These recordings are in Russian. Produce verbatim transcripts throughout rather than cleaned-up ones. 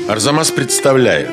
Арзамас представляет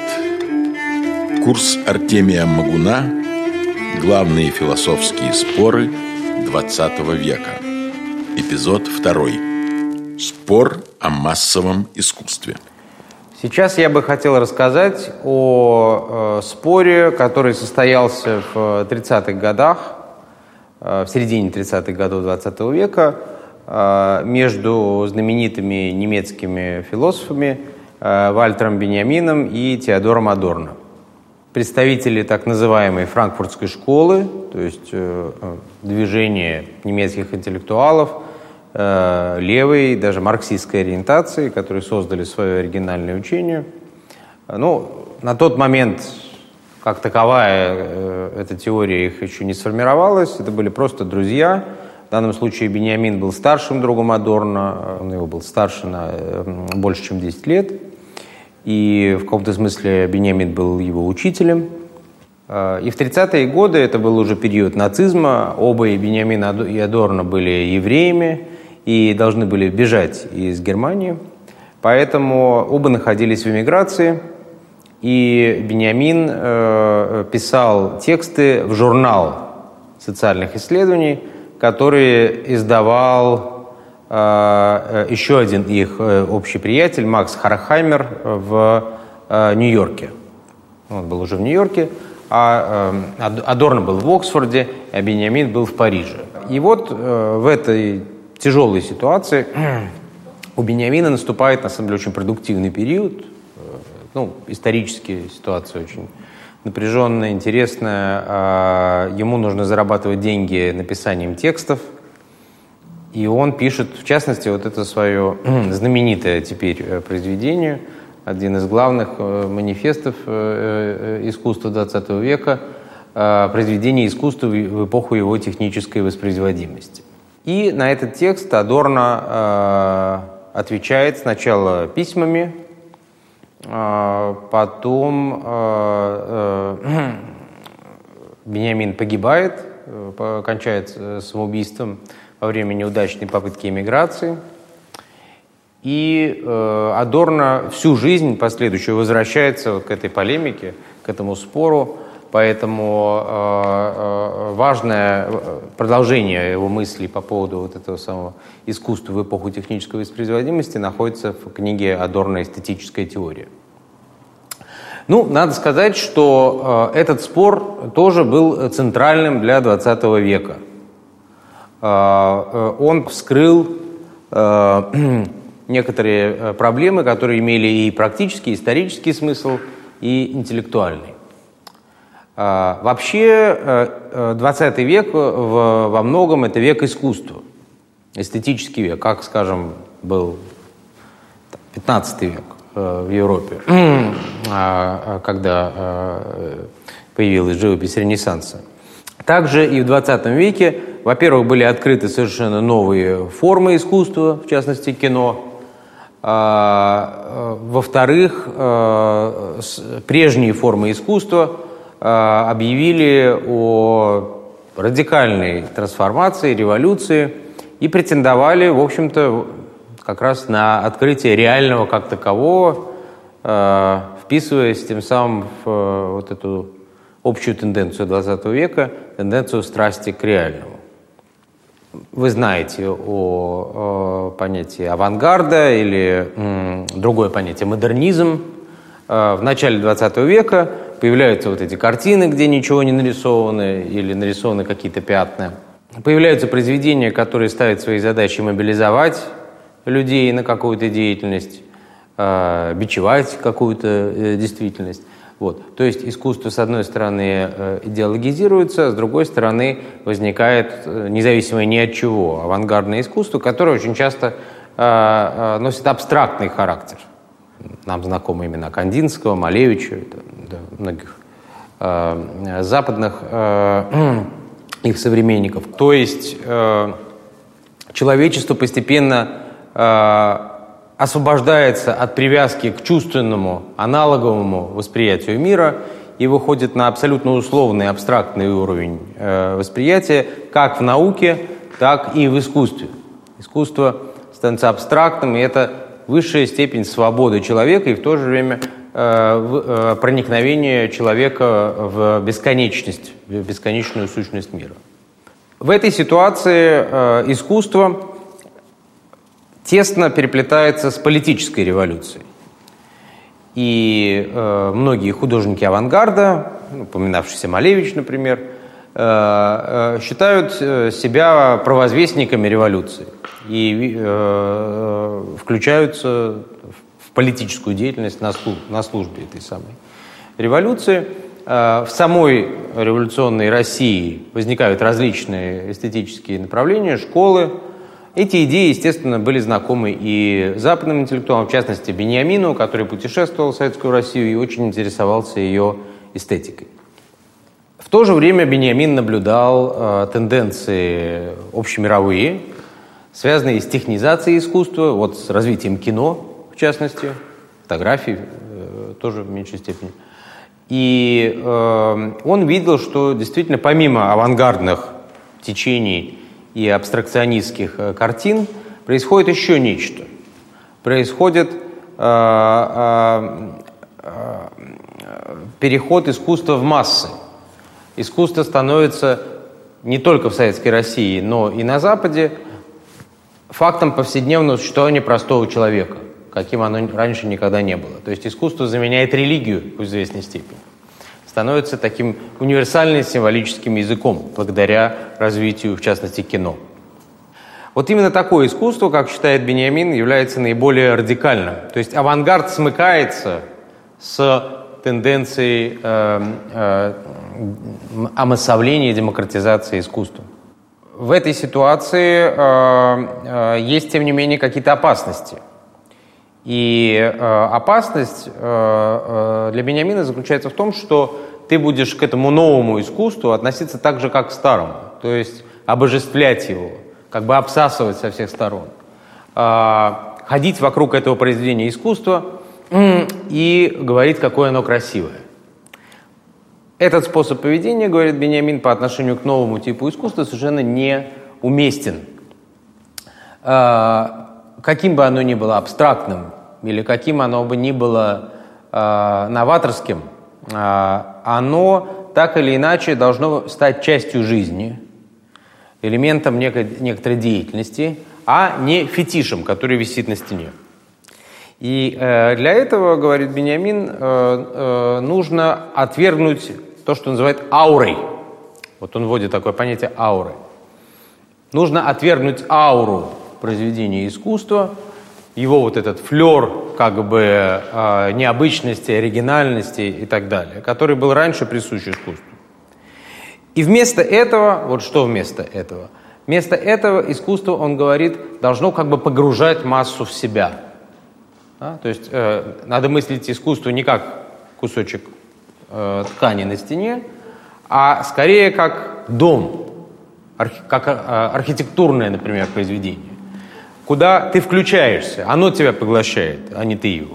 курс Артемия Моргуна «Главные философские споры двадцатого века». Эпизод второй. Спор о массовом искусстве. Сейчас я бы хотел рассказать о э, споре, который состоялся в тридцатых годах, э, в середине тридцатых годов двадцатого века э, между знаменитыми немецкими философами э, Вальтером Беньямином и Теодором Адорно. Представители так называемой франкфуртской школы, то есть э, движения немецких интеллектуалов, э, левой, даже марксистской ориентации, которые создали свое оригинальное учение. Ну, на тот момент, как таковая, э, эта теория их еще не сформировалась, это были просто друзья. В данном случае Беньямин был старшим другом Адорно, он его был старше на э, больше, чем десять лет. И в каком-то смысле Беньямин был его учителем. И в тридцатые годы, это был уже период нацизма, оба, и Беньямин и Адорно, были евреями и должны были бежать из Германии. Поэтому оба находились в эмиграции, и Беньямин э, писал тексты в журнал социальных исследований, который издавал еще один их общий приятель, Макс Хорхаймер, в Нью-Йорке. Он был уже в Нью-Йорке, а Адорно был в Оксфорде, а Беньямин был в Париже. И вот в этой тяжелой ситуации у Беньямина наступает, на самом деле, очень продуктивный период. Ну, исторически ситуация очень напряженная, интересная. Ему нужно зарабатывать деньги написанием текстов. И он пишет, в частности, вот это свое знаменитое теперь произведение, один из главных манифестов искусства двадцатого века, произведение искусства в эпоху его технической воспроизводимости. И на этот текст Адорно отвечает сначала письмами, потом Беньямин погибает, кончает самоубийством во время неудачной попытки эмиграции. И э, Адорно всю жизнь последующую возвращается вот к этой полемике, к этому спору. Поэтому э, э, важное продолжение его мыслей по поводу вот этого самого искусства в эпоху технической воспроизводимости находится в книге Адорно «Эстетическая теория». Ну, надо сказать, что э, этот спор тоже был центральным для двадцатого века. Он вскрыл некоторые проблемы, которые имели и практический, и исторический смысл, и интеллектуальный. Вообще, двадцатый век во многом это век искусства, эстетический век, как, скажем, был пятнадцатый век в Европе, когда появилась живопись Ренессанса. Также и в двадцатом веке, во-первых, были открыты совершенно новые формы искусства, в частности, кино. А, во-вторых, прежние формы искусства объявили о радикальной трансформации, революции и претендовали, в общем-то, как раз на открытие реального как такового, вписываясь тем самым в вот эту общую тенденцию двадцатого века, тенденцию страсти к реальному. Вы знаете о, о понятии авангарда или м, другое понятие модернизм. В начале двадцатого века появляются вот эти картины, где ничего не нарисовано или нарисованы какие-то пятна. Появляются произведения, которые ставят своей задачей мобилизовать людей на какую-то деятельность, э, бичевать какую-то э, действительность. Вот. То есть искусство, с одной стороны, идеологизируется, с другой стороны, возникает независимое ни от чего авангардное искусство, которое очень часто э, носит абстрактный характер. Нам знакомы имена Кандинского, Малевича, да, многих э, западных э, их современников. То есть э, человечество постепенно э, освобождается от привязки к чувственному, аналоговому восприятию мира и выходит на абсолютно условный, абстрактный уровень э, восприятия как в науке, так и в искусстве. Искусство становится абстрактным, и это высшая степень свободы человека и в то же время проникновение человека в бесконечность, в бесконечную сущность мира. В этой ситуации искусство тесно переплетается с политической революцией. И многие художники авангарда, упоминавшийся Малевич, например, считают себя провозвестниками революции и включаются в политическую деятельность на, служ на службе этой самой революции. В самой революционной России возникают различные эстетические направления, школы. Эти идеи, естественно, были знакомы и западным интеллектуалам, в частности, Беньямину, который путешествовал в Советскую Россию и очень интересовался ее эстетикой. В то же время Беньямин наблюдал э, тенденции общемировые, связанные с технизацией искусства, вот с развитием кино, в частности, фотографий э, тоже в меньшей степени. И э, он видел, что действительно помимо авангардных течений и абстракционистских э, картин происходит еще нечто. Происходит э, э, э, переход искусства в массы. Искусство становится не только в Советской России, но и на Западе фактом повседневного существования простого человека, каким оно раньше никогда не было. То есть искусство заменяет религию в известной степени. Становится таким универсальным символическим языком, благодаря развитию, в частности, кино. Вот именно такое искусство, как считает Беньямин, является наиболее радикальным. То есть авангард смыкается с тенденцией э, э, омассовления и демократизации искусства. В этой ситуации э, э, есть, тем не менее, какие-то опасности. И э, опасность э, э, для Беньямина заключается в том, что ты будешь к этому новому искусству относиться так же, как к старому. То есть обожествлять его, как бы обсасывать со всех сторон. Э, ходить вокруг этого произведения искусства и говорить, какое оно красивое. Этот способ поведения, говорит Беньямин, по отношению к новому типу искусства совершенно неуместен. Каким бы оно ни было абстрактным, или каким оно бы ни было новаторским, оно так или иначе должно стать частью жизни, элементом некой, некоторой деятельности, а не фетишем, который висит на стене. И э, для этого, говорит Беньямин, э, э, нужно отвергнуть то, что он называет аурой. Вот он вводит такое понятие ауры. Нужно отвергнуть ауру произведения искусства, его вот этот флер как бы э, необычности, оригинальности и так далее, который был раньше присущ искусству. И вместо этого, вот что вместо этого? Вместо этого искусство, он говорит, должно как бы погружать массу в себя. Да? То есть э, надо мыслить искусство не как кусочек э, ткани на стене, а скорее как дом, архи, как э, архитектурное, например, произведение, куда ты включаешься, оно тебя поглощает, а не ты его.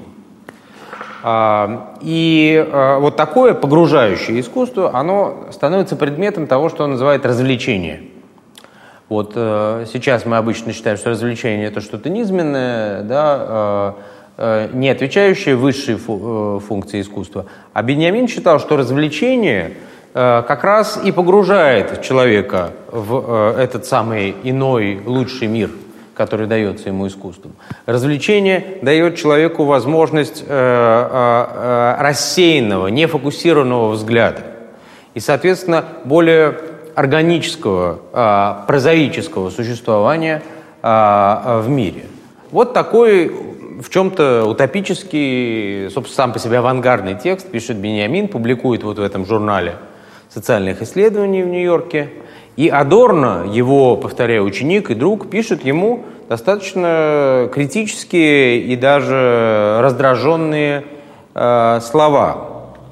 А, и а, вот такое погружающее искусство, оно становится предметом того, что он называет развлечение. Вот э, сейчас мы обычно считаем, что развлечение — это что-то низменное, да, э, не отвечающее высшей фу- э, функции искусства. А Беньямин считал, что развлечение э, как раз и погружает человека в э, этот самый иной, лучший мир, который дается ему искусством. Развлечение дает человеку возможность э, э, рассеянного, нефокусированного взгляда и, соответственно, более органического, э, прозаического существования э, в мире. Вот такой в чем-то утопический, собственно, сам по себе авангардный текст пишет Беньямин, публикует вот в этом журнале социальных исследований в Нью-Йорке. И Адорно, его, повторяю, ученик и друг, пишет ему достаточно критические и даже раздраженные э, слова.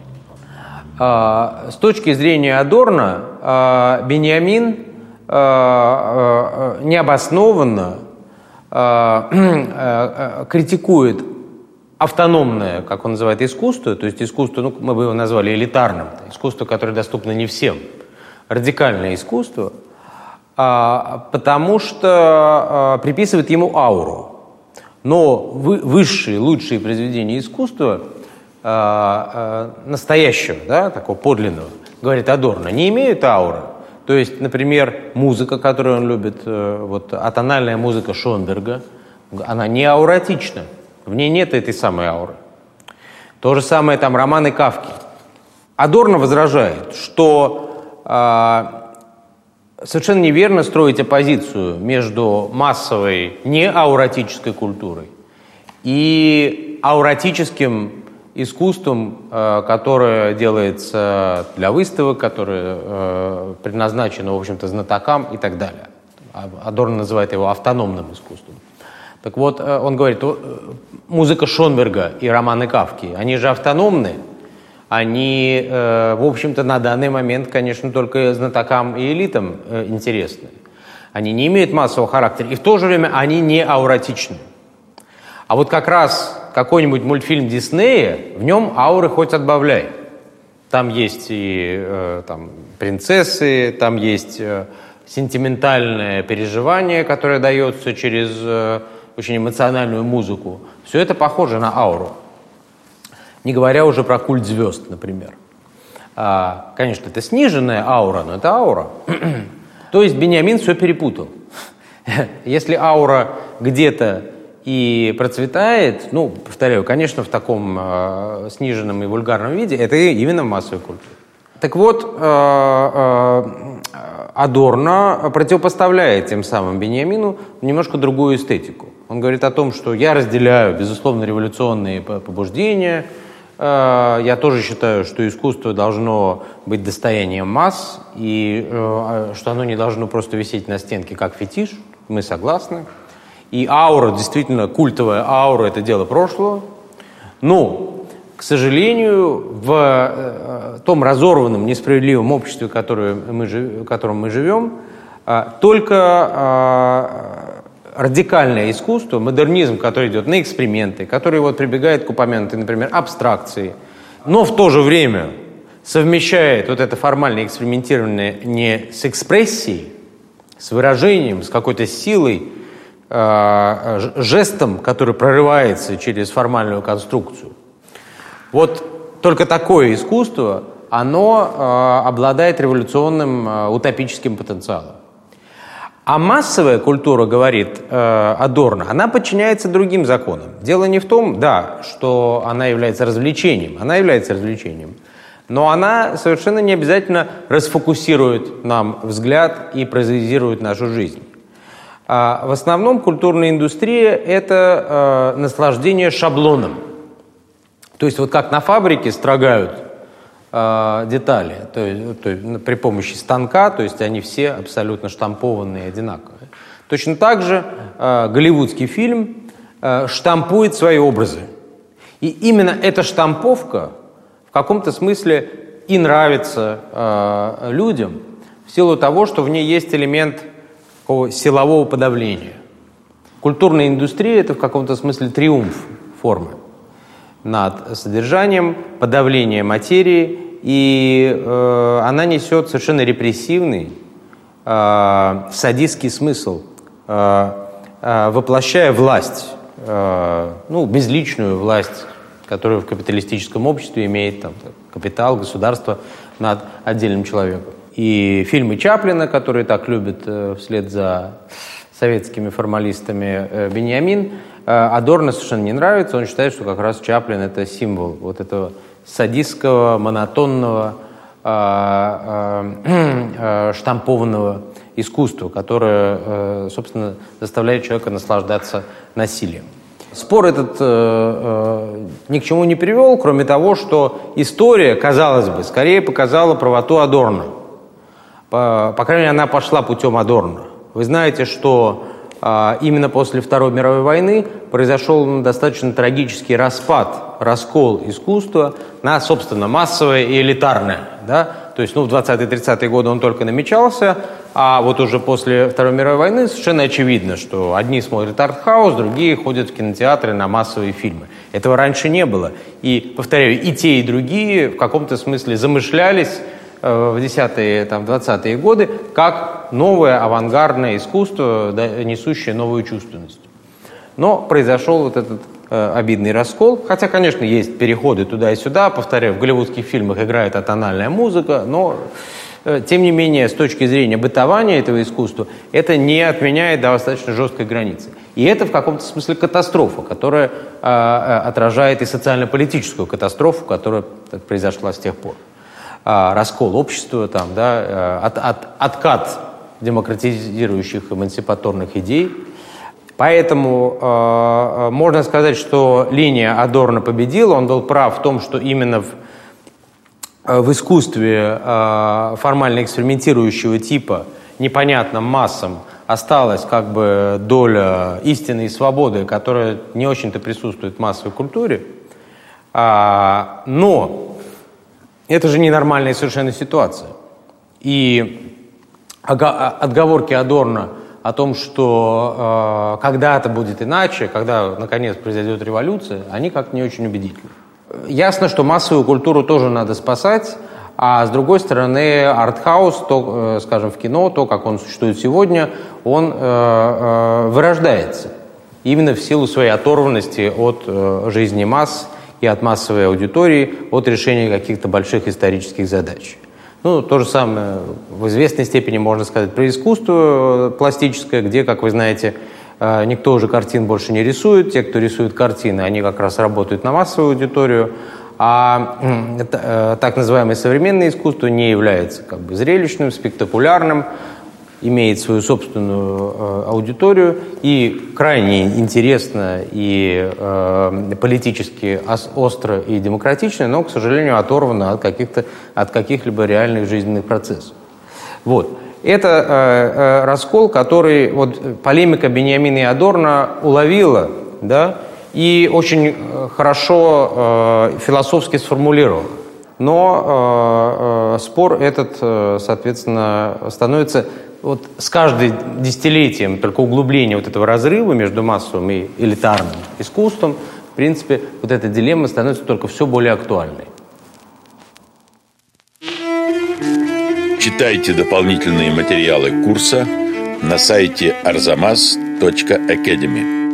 Э, с точки зрения Адорно, э, Беньямин э, э, необоснованно э, э, критикует автономное, как он называет, искусство, то есть искусство, ну, мы бы его назвали элитарным, искусство, которое доступно не всем, радикальное искусство, а, потому что а, приписывает ему ауру. Но вы, высшие, лучшие произведения искусства, э, э, настоящего, да, такого подлинного, говорит Адорно, не имеют ауры. То есть, например, музыка, которую он любит, э, вот атональная музыка Шонберга, она не ауратична, в ней нет этой самой ауры. То же самое там романы Кафки. Адорно возражает, что э, совершенно неверно строить оппозицию между массовой неауратической культурой и ауратическим искусством, э, которое делается для выставок, которое э, предназначено, в общем-то, знатокам и так далее. Адорно называет его автономным искусством. Так вот, э, он говорит, э, музыка Шонберга и романы Кафки, они же автономны, они, э, в общем-то, на данный момент, конечно, только знатокам и элитам э, интересны. Они не имеют массового характера, и в то же время они не ауратичны. А вот как раз какой-нибудь мультфильм Диснея, в нем ауры хоть отбавляй. Там есть и э, там, принцессы, там есть э, сентиментальное переживание, которое дается через э, очень эмоциональную музыку. Все это похоже на ауру. Не говоря уже про культ звезд, например. А, конечно, это сниженная аура, но это аура. То есть Беньямин все перепутал. Если аура где-то и процветает, ну, повторяю, конечно, в таком э, сниженном и вульгарном виде, это именно массовая культура. Так вот, э, э, Адорно противопоставляет тем самым Беньямину немножко другую эстетику. Он говорит о том, что я разделяю, безусловно, революционные побуждения, э, я тоже считаю, что искусство должно быть достоянием масс, и э, что оно не должно просто висеть на стенке как фетиш, мы согласны. И аура, действительно, культовая аура – это дело прошлого. Но, к сожалению, в э, том разорванном, несправедливом обществе, которое мы, в котором мы живем, э, только э, радикальное искусство, модернизм, который идет на эксперименты, который вот прибегает к упомянутой, например, абстракции, но в то же время совмещает вот это формальное экспериментирование не с экспрессией, с выражением, с какой-то силой, жестом, который прорывается через формальную конструкцию. Вот только такое искусство, оно э, обладает революционным э, утопическим потенциалом. А массовая культура, говорит э, Адорно, она подчиняется другим законам. Дело не в том, да, что она является развлечением, она является развлечением, но она совершенно не обязательно расфокусирует нам взгляд и паразитизирует нашу жизнь. А в основном культурная индустрия – это э, наслаждение шаблоном. То есть вот как на фабрике строгают э, детали, то есть, то есть при помощи станка, то есть они все абсолютно штампованные, одинаковые. Точно так же э, голливудский фильм э, штампует свои образы. И именно эта штамповка в каком-то смысле и нравится э, людям в силу того, что в ней есть элемент силового подавления. Культурная индустрия – это в каком-то смысле триумф формы над содержанием, подавление материи, и э, она несет совершенно репрессивный, э, садистский смысл, э, э, воплощая власть, э, ну, безличную власть, которую в капиталистическом обществе имеет там, капитал, государство над отдельным человеком. И фильмы Чаплина, которые так любят э, вслед за советскими формалистами э, Беньямин, э, Адорно совершенно не нравится. Он считает, что как раз Чаплин – это символ вот этого садистского, монотонного, э, э, э, штампованного искусства, которое, э, собственно, заставляет человека наслаждаться насилием. Спор этот э, э, ни к чему не привел, кроме того, что история, казалось бы, скорее показала правоту Адорно. По, по крайней мере, она пошла путем Адорно. Вы знаете, что э, именно после Второй мировой войны произошел достаточно трагический распад, раскол искусства на, собственно, массовое и элитарное. Да? То есть, ну, в двадцатые-тридцатые годы он только намечался, а вот уже после Второй мировой войны совершенно очевидно, что одни смотрят артхаус, другие ходят в кинотеатры на массовые фильмы. Этого раньше не было. И, повторяю, и те, и другие в каком-то смысле замышлялись в десятые, там, двадцатые годы как новое авангардное искусство, да, несущее новую чувственность. Но произошел вот этот э, обидный раскол. Хотя, конечно, есть переходы туда и сюда. Повторяю, в голливудских фильмах играет атональная музыка, но, э, тем не менее, с точки зрения бытования этого искусства, это не отменяет достаточно жесткой границы. И это в каком-то смысле катастрофа, которая э, отражает и социально-политическую катастрофу, которая произошла с тех пор. Э, раскол общества, там, да, э, от, от, откат демократизирующих эмансипаторных идей. Поэтому э, можно сказать, что линия Адорно победила. Он был прав в том, что именно в, в искусстве э, формально экспериментирующего типа непонятным массам осталась как бы доля истины и свободы, которая не очень-то присутствует в массовой культуре. А, но это же ненормальная совершенно ситуация. И отговорки Адорно о том, что э, когда-то будет иначе, когда, наконец, произойдет революция, они как-то не очень убедительны. Ясно, что массовую культуру тоже надо спасать, а с другой стороны, артхаус, то, э, скажем, в кино, то, как он существует сегодня, он э, э, вырождается. Именно в силу своей оторванности от э, жизни масс и от массовой аудитории, от решения каких-то больших исторических задач. Ну, то же самое в известной степени можно сказать про искусство пластическое, где, как вы знаете, никто уже картин больше не рисует. Те, кто рисует картины, они как раз работают на массовую аудиторию. А так называемое современное искусство не является как бы зрелищным, спектакулярным, имеет свою собственную аудиторию и крайне интересно и э, политически остро и демократично, но, к сожалению, оторвано от каких-то, от каких-либо реальных жизненных процессов. Вот. Это э, э, раскол, который вот, полемика Беньямина и Адорно уловила, да, и очень хорошо э, философски сформулировала. Но э, э, спор этот, э, соответственно, становится вот с каждым десятилетием только углубление вот этого разрыва между массовым и элитарным искусством. В принципе, вот эта дилемма становится только все более актуальной. Читайте дополнительные материалы курса на сайте арзамас точка академи.